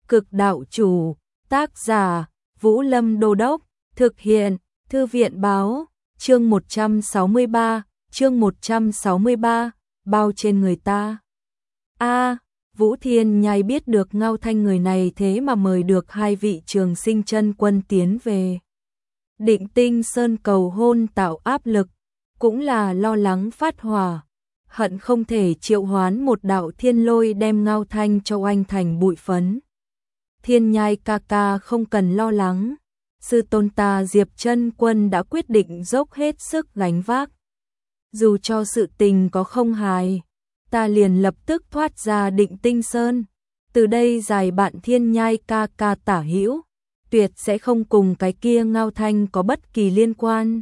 Cực đạo chủ, tác giả, Vũ Lâm Đô Đốc, thực hiện, Thư viện báo, chương 163, bao trên người ta. Vũ Thiên Nhai biết được Ngao Thanh người này thế mà mời được hai vị Trường Sinh chân quân tiến về Định Tinh Sơn cầu hôn tạo áp lực, cũng là lo lắng phát hỏa, hận không thể triệu hoán một đạo thiên lôi đem Ngao Thanh cho oanh thành bụi phấn. Thiên Nhai ca ca không cần lo lắng, sư tôn ta Diệp Chân Quân đã quyết định dốc hết sức gánh vác. Dù cho sự tình có không hài, ta liền lập tức thoát ra Định Tinh Sơn, từ đây giải bạn Thiên Nhai ca ca tả hữu, tuyệt sẽ không cùng cái kia Ngao Thanh có bất kỳ liên quan.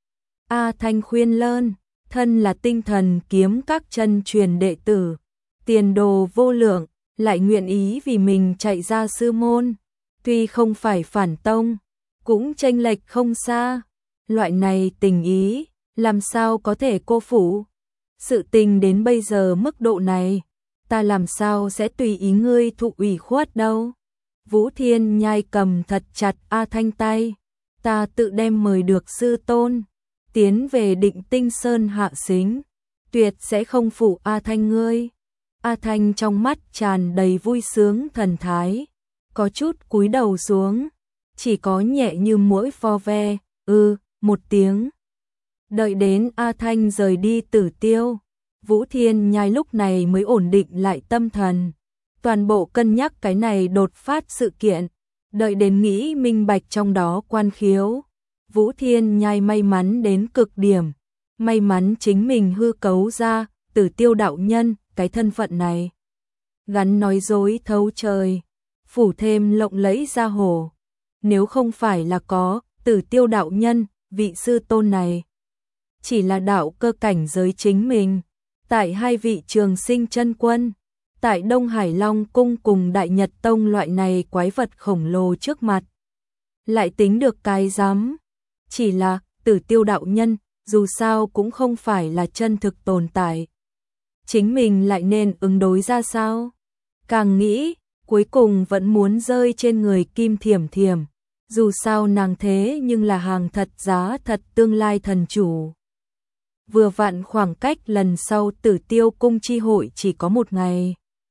A Thanh khuyên lơn, thân là tinh thần kiếm các chân truyền đệ tử, tiền đồ vô lượng, lại nguyện ý vì mình chạy ra sư môn, tuy không phải phản tông, cũng chênh lệch không xa, loại này tình ý, làm sao có thể cô phụ. Sự tình đến bây giờ mức độ này, ta làm sao sẽ tùy ý ngươi thụ ủy khuất đâu. Vũ Thiên Nhai cầm thật chặt A Thanh tay, ta tự đem mời được sư tôn, tiến về Định Tinh Sơn hạ xính, tuyệt sẽ không phụ A Thanh ngươi. A Thanh trong mắt tràn đầy vui sướng thần thái, có chút cúi đầu xuống, chỉ có nhẹ như muỗi vo ve, một tiếng. Đợi đến A Thanh rời đi Tử Tiêu, Vũ Thiên Nhai lúc này mới ổn định lại tâm thần, toàn bộ cân nhắc cái này đột phát sự kiện, đợi đến nghĩ minh bạch trong đó quan khiếu. Vũ Thiên Nhai may mắn đến cực điểm, may mắn chính mình hư cấu ra Tử Tiêu đạo nhân, cái thân phận này. Gắn nói dối thấu trời, phủ thêm lộng lẫy ra hồ, nếu không phải là có Tử Tiêu đạo nhân, vị sư tôn này, chỉ là đạo cơ cảnh giới chính mình, tại hai vị Trường Sinh chân quân, tại Đông Hải Long cung cùng Đại Nhật Tông loại này quái vật khổng lồ trước mặt, lại tính được cái dám. Chỉ là Tử Tiêu đạo nhân, dù sao cũng không phải là chân thực tồn tại, chính mình lại nên ứng đối ra sao? Càng nghĩ, cuối cùng vẫn muốn rơi trên người Kim Thiểm Thiểm, dù sao nàng thế nhưng là hàng thật giá thật tương lai thần chủ. Vừa vặn khoảng cách lần sau Tử Tiêu cung chi hội chỉ có một ngày,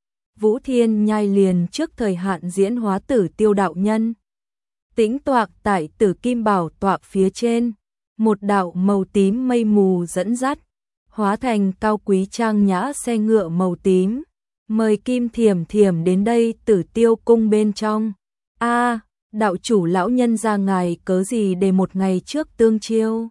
Vũ Thiên Nhai liền trước thời hạn diễn hóa Tử Tiêu đạo nhân. Tĩnh tọa tại Tử Kim Bảo tọa phía trên, một đạo màu tím mây mù dẫn dắt, hóa thành cao quý trang nhã xe ngựa màu tím, mời Kim Thiểm Thiểm đến đây Tử Tiêu cung bên trong. Đạo chủ lão nhân ra ngài cớ gì để một ngày trước tương chiêu?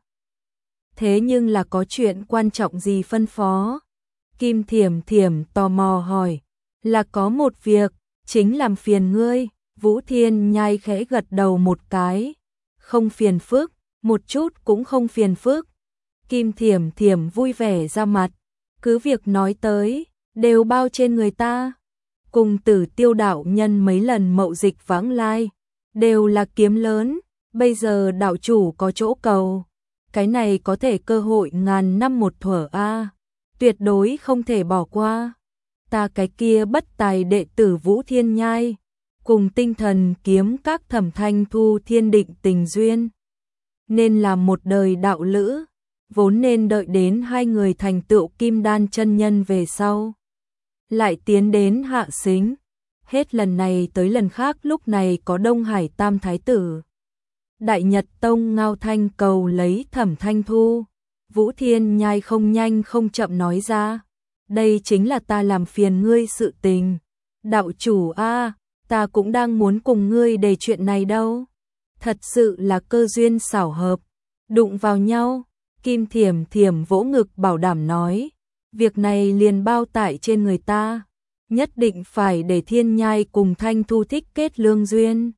Thế nhưng là có chuyện quan trọng gì phân phó? Kim Thiểm Thiểm tò mò hỏi, là có một việc, chính làm phiền ngươi. Vũ Thiên Nhai khẽ gật đầu một cái, không phiền phức, một chút cũng không phiền phức. Kim Thiểm Thiểm vui vẻ ra mặt, cứ việc nói tới, đều bao trên người ta. Cùng Tử Tiêu đạo nhân mấy lần mậu dịch vãng lai, đều là kiếm lớn, bây giờ đạo chủ có chỗ cầu, cái này có thể cơ hội ngàn năm một thuở tuyệt đối không thể bỏ qua. Ta cái kia bất tài đệ tử Vũ Thiên Nhai, cùng tinh thần kiếm các Thẩm Thanh Thu thiên định tình duyên, nên là một đời đạo lữ, vốn nên đợi đến hai người thành tựu kim đan chân nhân về sau, lại tiến đến hạ xính. Hết lần này tới lần khác lúc này có Đông Hải Tam Thái Tử, Đại Nhật Tông Ngao Thanh cầu lấy Thẩm Thanh Thu. Vũ Thiên Nhai không nhanh không chậm nói ra, đây chính là ta làm phiền ngươi sự tình. Đạo chủ ta cũng đang muốn cùng ngươi đề chuyện này đâu. Thật sự là cơ duyên xảo hợp, đụng vào nhau. Kim Thiểm Thiểm vỗ ngực bảo đảm nói, việc này liền bao tải trên người ta, nhất định phải để Thiên Nhai cùng Thanh Thu thích kết lương duyên.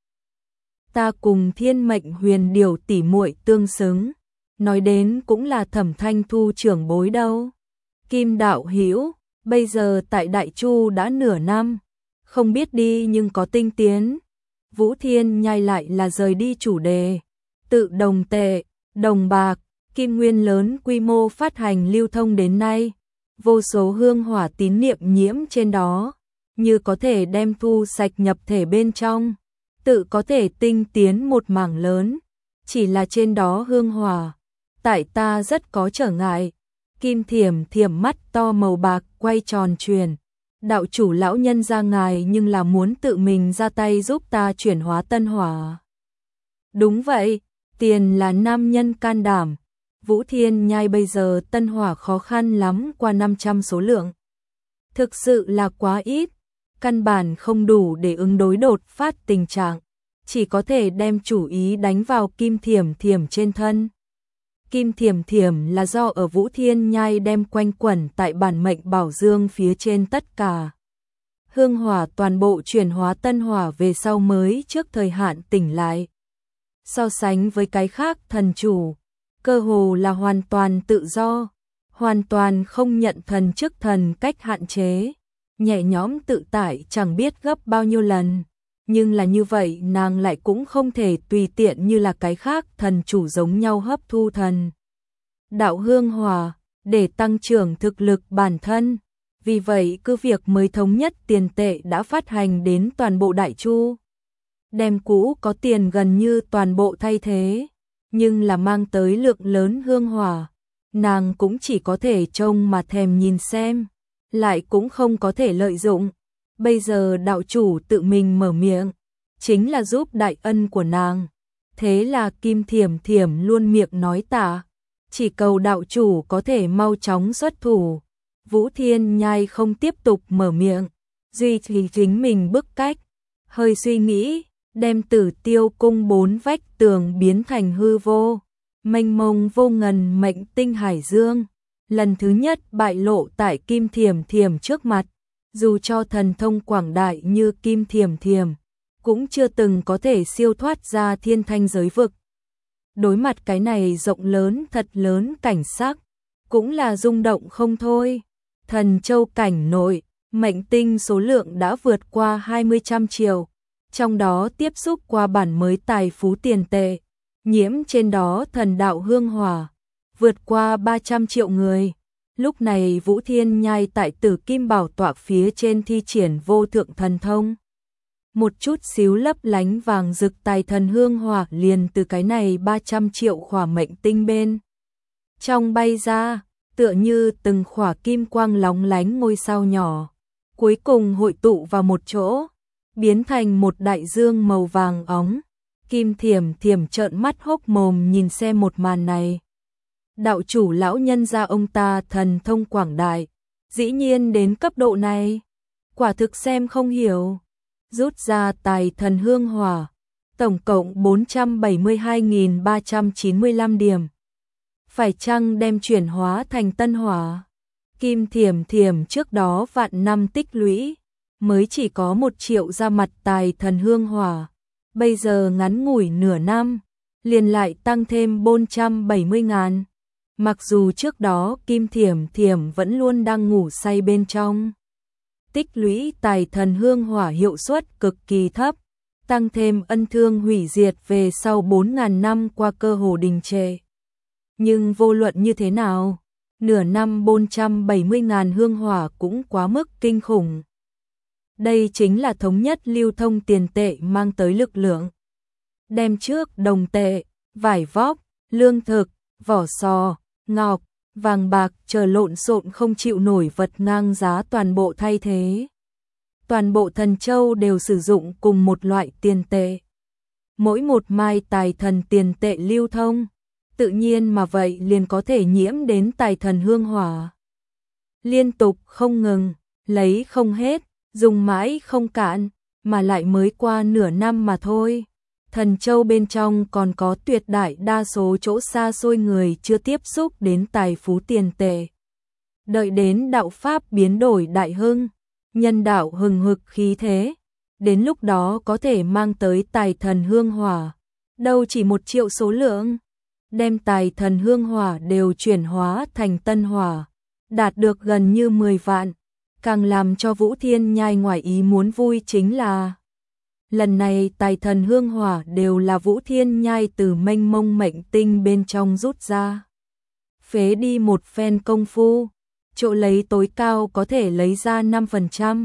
Ta cùng Thiên Mệnh Huyền Điểu tỷ muội tương xứng, nói đến cũng là Thẩm Thanh Thu trưởng bối đâu. Kim đạo hữu, bây giờ tại Đại Chu đã nửa năm, không biết đi nhưng có tinh tiến. Vũ Thiên Nhai lại là rời đi chủ đề, tự đồng tệ, đồng bạc, kim nguyên lớn quy mô phát hành lưu thông đến nay, vô số hương hỏa tín niệm nhiễm trên đó, như có thể đem thu sạch nhập thể bên trong, tự có thể tinh tiến một mảng lớn, chỉ là trên đó hương hỏa, tại ta rất có trở ngại. Kim Thiểm Thiểm mắt to màu bạc quay tròn truyền, đạo chủ lão nhân ra ngài nhưng là muốn tự mình ra tay giúp ta chuyển hóa tân hỏa. Đúng vậy, tiền là nam nhân can đảm. Vũ Thiên Nhai bây giờ tân hỏa khó khăn lắm, qua 500 số lượng. Thực sự là quá ít, căn bản không đủ để ứng đối đột phát tình trạng, chỉ có thể đem chủ ý đánh vào Kim Thiểm Thiểm trên thân. Kim Thiểm Thiểm là do ở Vũ Thiên Nhai đem quanh quẩn tại bản mệnh bảo dương phía trên tất cả. Hương hỏa toàn bộ chuyển hóa tân hỏa về sau mới trước thời hạn tỉnh lại. So sánh với cái khác thần chủ, cơ hồ là hoàn toàn tự do, hoàn toàn không nhận thần chức thần cách hạn chế, nhẹ nhõm tự tại chẳng biết gấp bao nhiêu lần. Nhưng là như vậy nàng lại cũng không thể tùy tiện như là cái khác thần chủ giống nhau hấp thu thần đạo hương hỏa để tăng trưởng thực lực bản thân. Vì vậy cứ việc mới thống nhất tiền tệ đã phát hành đến toàn bộ Đại Chu, đem cũ có tiền gần như toàn bộ thay thế, nhưng là mang tới lượng lớn hương hỏa, nàng cũng chỉ có thể trông mà thèm nhìn xem, lại cũng không có thể lợi dụng. Bây giờ đạo chủ tự mình mở miệng, chính là giúp đại ân của nàng. Thế là Kim Thiểm Thiểm luôn miệng nói tạ, chỉ cầu đạo chủ có thể mau chóng xuất thủ. Vũ Thiên Nhai không tiếp tục mở miệng, duy trì chính mình bức cách, hơi suy nghĩ, đem Tử Tiêu cung 4 vách tường biến thành hư vô, mênh mông vô ngần mệnh tinh hải dương, lần thứ nhất bại lộ tại Kim Thiểm Thiểm trước mặt. Dù cho thần thông quảng đại như Kim Thiểm Thiểm, cũng chưa từng có thể siêu thoát ra thiên thanh giới vực. Đối mặt cái này rộng lớn thật lớn cảnh sắc, cũng là rung động không thôi. Thần châu cảnh nội, mệnh tinh số lượng đã vượt qua 20 trăm triệu, trong đó tiếp xúc qua bản mới tài phú tiền tệ, nhiễm trên đó thần đạo hương hỏa, vượt qua 300 triệu người. Lúc này Vũ Thiên Nhai tại Tử Kim Bảo tọa phía trên thi triển vô thượng thần thông. Một chút xíu lấp lánh vàng rực tài thần hương hỏa liền từ cái này 300 triệu khỏa mệnh tinh bên trong bay ra, tựa như từng khỏa kim quang lóng lánh ngôi sao nhỏ, cuối cùng hội tụ vào một chỗ, biến thành một đại dương màu vàng óng. Kim Thiểm Thiểm trợn mắt hốc mồm nhìn xem một màn này. Đạo chủ lão nhân gia ông ta thần thông quảng đại, dĩ nhiên đến cấp độ này, quả thực xem không hiểu. Rút ra tài thần hương hỏa, tổng cộng 472.395 điểm. Phải chăng đem chuyển hóa thành tân hỏa? Kim Thiểm Thiểm trước đó vạn năm tích lũy, mới chỉ có 1 triệu ra mặt tài thần hương hỏa. Bây giờ ngắn ngủi nửa năm, liền lại tăng thêm 470.000. Mặc dù trước đó Kim Thiểm Thiểm vẫn luôn đang ngủ say bên trong. Tích lũy tài thần hương hỏa hiệu suất cực kỳ thấp, tăng thêm ân thương hủy diệt về sau 4.000 năm qua cơ hồ đình trệ. Nhưng vô luận như thế nào, nửa năm 470.000 hương hỏa cũng quá mức kinh khủng. Đây chính là thống nhất lưu thông tiền tệ mang tới lực lượng. Đem trước đồng tệ, vải vóc, lương thực, vỏ sò, ngọc, vàng bạc chờ lộn xộn không chịu nổi vật ngang giá toàn bộ thay thế. Toàn bộ thần châu đều sử dụng cùng một loại tiền tệ. Mỗi một mai tài thần tiền tệ lưu thông, tự nhiên mà vậy liền có thể nhiễm đến tài thần hương hỏa. Liên tục không ngừng, lấy không hết, dùng mãi không cạn, mà lại mới qua nửa năm mà thôi. Thần châu bên trong còn có tuyệt đại đa số chỗ xa xôi người chưa tiếp xúc đến tài phú tiền tệ. Đợi đến đạo pháp biến đổi đại hưng, nhân đạo hừng hực khí thế, đến lúc đó có thể mang tới tài thần hương hỏa, đâu chỉ 1 triệu số lượng, đem tài thần hương hỏa đều chuyển hóa thành tân hỏa, đạt được gần như 10 vạn. Càng làm cho Vũ Thiên Nhai ngoài ý muốn vui chính là lần này tài thần hương hỏa đều là Vũ Thiên Nhai từ mênh mông mệnh tinh bên trong rút ra. Phế đi một phen công phu, chỗ lấy tối cao có thể lấy ra 5%,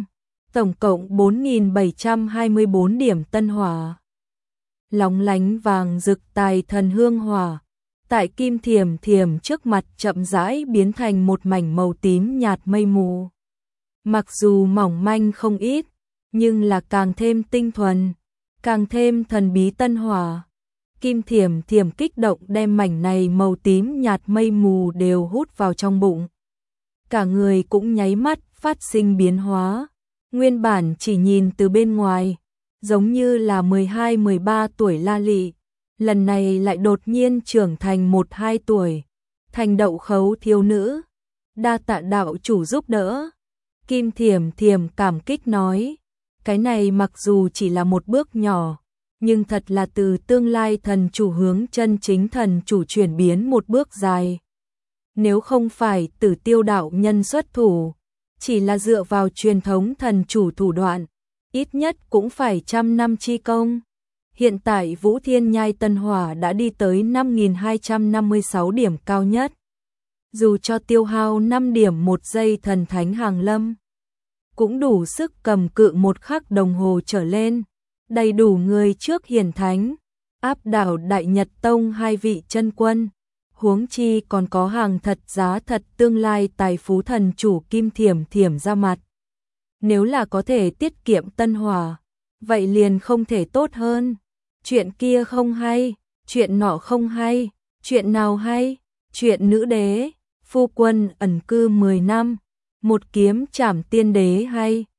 tổng cộng 4.724 điểm tân hỏa. Lóng lánh vàng rực tài thần hương hỏa, tại Kim Thiểm Thiểm trước mặt chậm rãi biến thành một mảnh màu tím nhạt mây mù. Mặc dù mỏng manh không ít, nhưng là càng thêm tinh thuần, càng thêm thần bí tân hỏa. Kim Thiểm Thiểm kích động đem mảnh này màu tím nhạt mây mù đều hút vào trong bụng. Cả người cũng nháy mắt phát sinh biến hóa, nguyên bản chỉ nhìn từ bên ngoài, giống như là 12-13 tuổi La Lị, lần này lại đột nhiên trưởng thành 1-2 tuổi, thành đậu khấu thiếu nữ. Đa tạ đạo chủ giúp đỡ. Kim Thiểm Thiểm cảm kích nói, cái này mặc dù chỉ là một bước nhỏ, nhưng thật là từ tương lai thần chủ hướng chân chính thần chủ chuyển biến một bước dài. Nếu không phải Tử Tiêu đạo nhân xuất thủ, chỉ là dựa vào truyền thống thần chủ thủ đoạn, ít nhất cũng phải 100 năm chi công. Hiện tại Vũ Thiên Nhai tân hỏa đã đi tới 5.256 điểm cao nhất. Dù cho tiêu hao 5 điểm 1 giây thần thánh hàng lâm, cũng đủ sức cầm cự 1 khắc đồng hồ trở lên, đầy đủ người trước hiển thánh, áp đảo Đại Nhật Tông 2 vị chân quân. Huống chi còn có hàng thật giá thật tương lai tài phú thần chủ Kim Thiểm Thiểm ra mặt. Nếu là có thể tiết kiệm tân hỏa, vậy liền không thể tốt hơn. Chuyện kia không hay, chuyện nọ không hay, chuyện nào hay? Chuyện nữ đế, phu quân ẩn cư 10 năm, một kiếm trảm tiên đế hay.